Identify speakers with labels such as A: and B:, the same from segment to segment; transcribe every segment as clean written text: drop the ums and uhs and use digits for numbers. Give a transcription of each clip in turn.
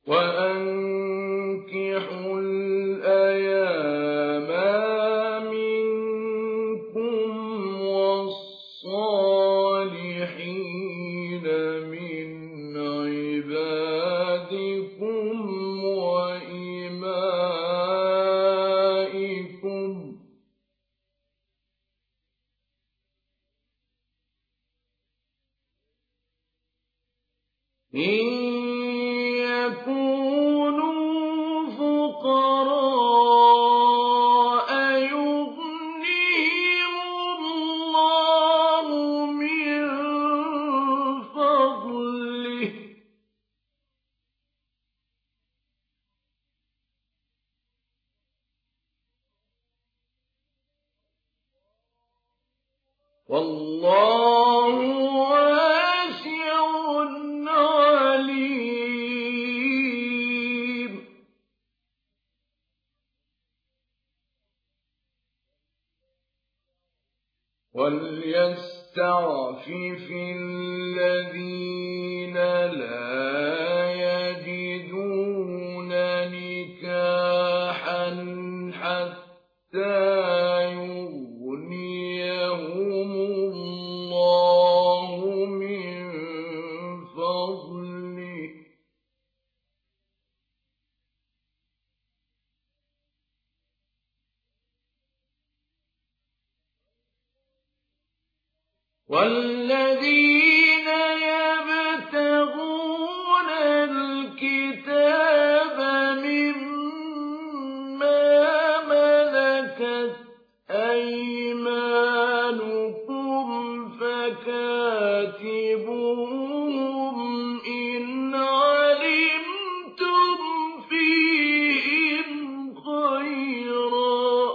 A: وأنكحوا الأيام منكم والصالحين من عبادكم وإمائكم إن يكونوا فقراء يغنيهم الله من فضله والله واسع عليم. وليستعفف الذين لا يجدون نكاحا حتى يغنيهم الله من فضله والذين يبتغون الكتاب مما ملكت أيمانكم فكاتبوهم إن علمتم فيهم خيرا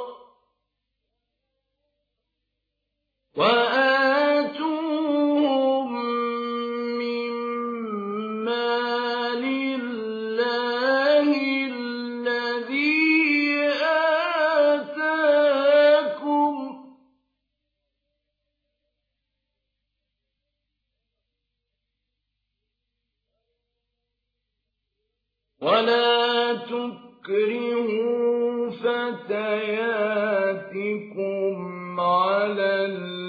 A: وآتوهم من مال الله الذي آتاكم ولا تكرهوا فتياتكم على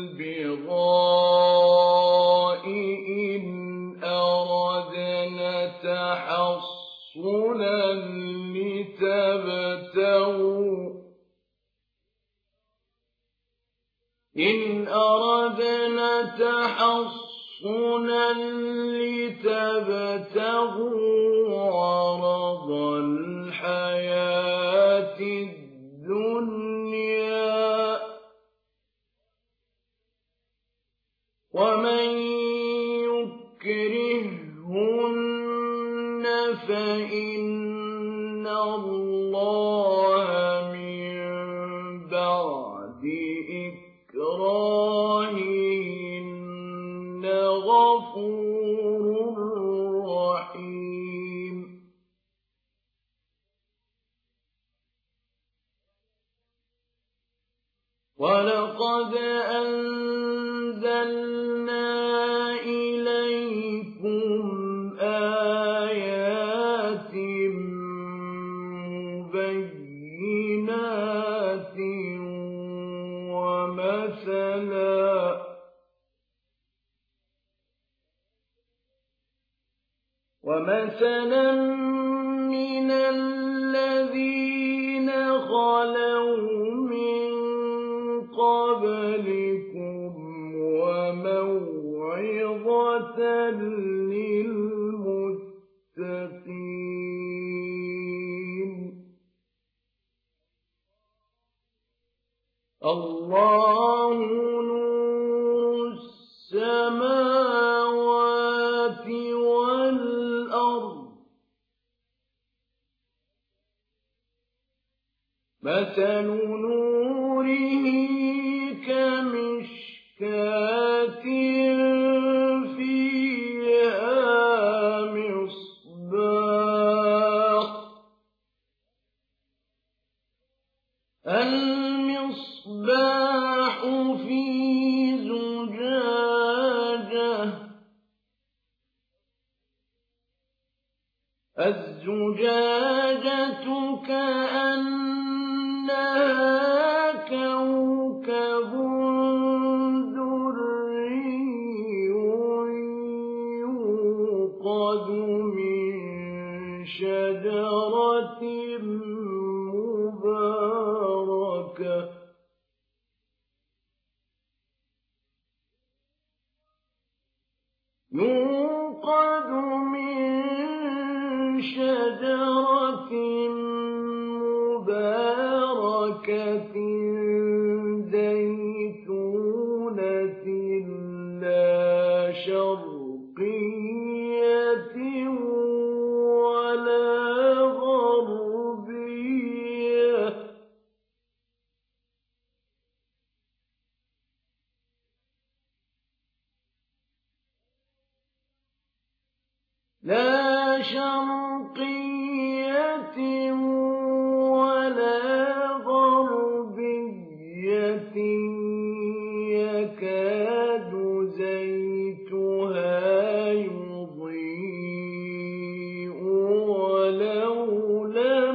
A: البغاء إن أردنا تحصنا لتبتغوا عرض الحياة الدنيا ومن يكرههن فإن الله من بعد إكراههن غفور رحيم. ولقد أنزلنا إليكم آيات مبينات ومثلا من الذين خلوا من قبلكم وموعظة للمتقين. الله نور السماوات والأرض مثل نوره كمشكاة فيها مصباح المصباح في زجاجة الزجاجة كأنها كوكب دري يوقد من شجرة مباركة زيتونة لا شرقية ولا غربية يكاد زيتها يضيء ولو لم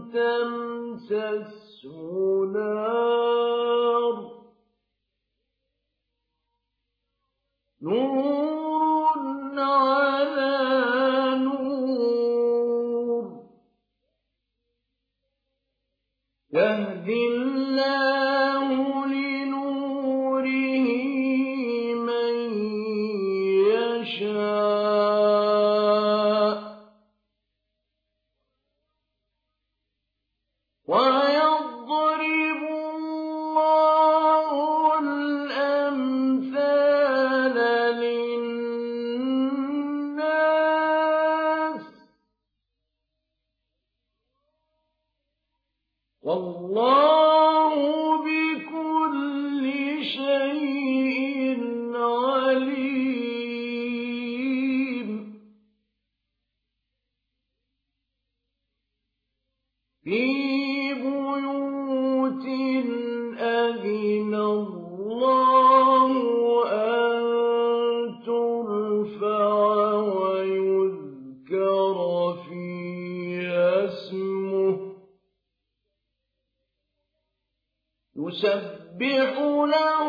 A: تمسسه نار نور على نور يهدي الله لنوره من يشاء ويضرب الله الأمثال للناس والله بكل شيء عليم في بيوت أذن الله أن ترفع ويذكر فيها اسمه يسبح له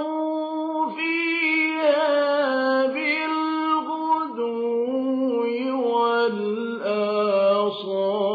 A: فيها بالغدو والآصال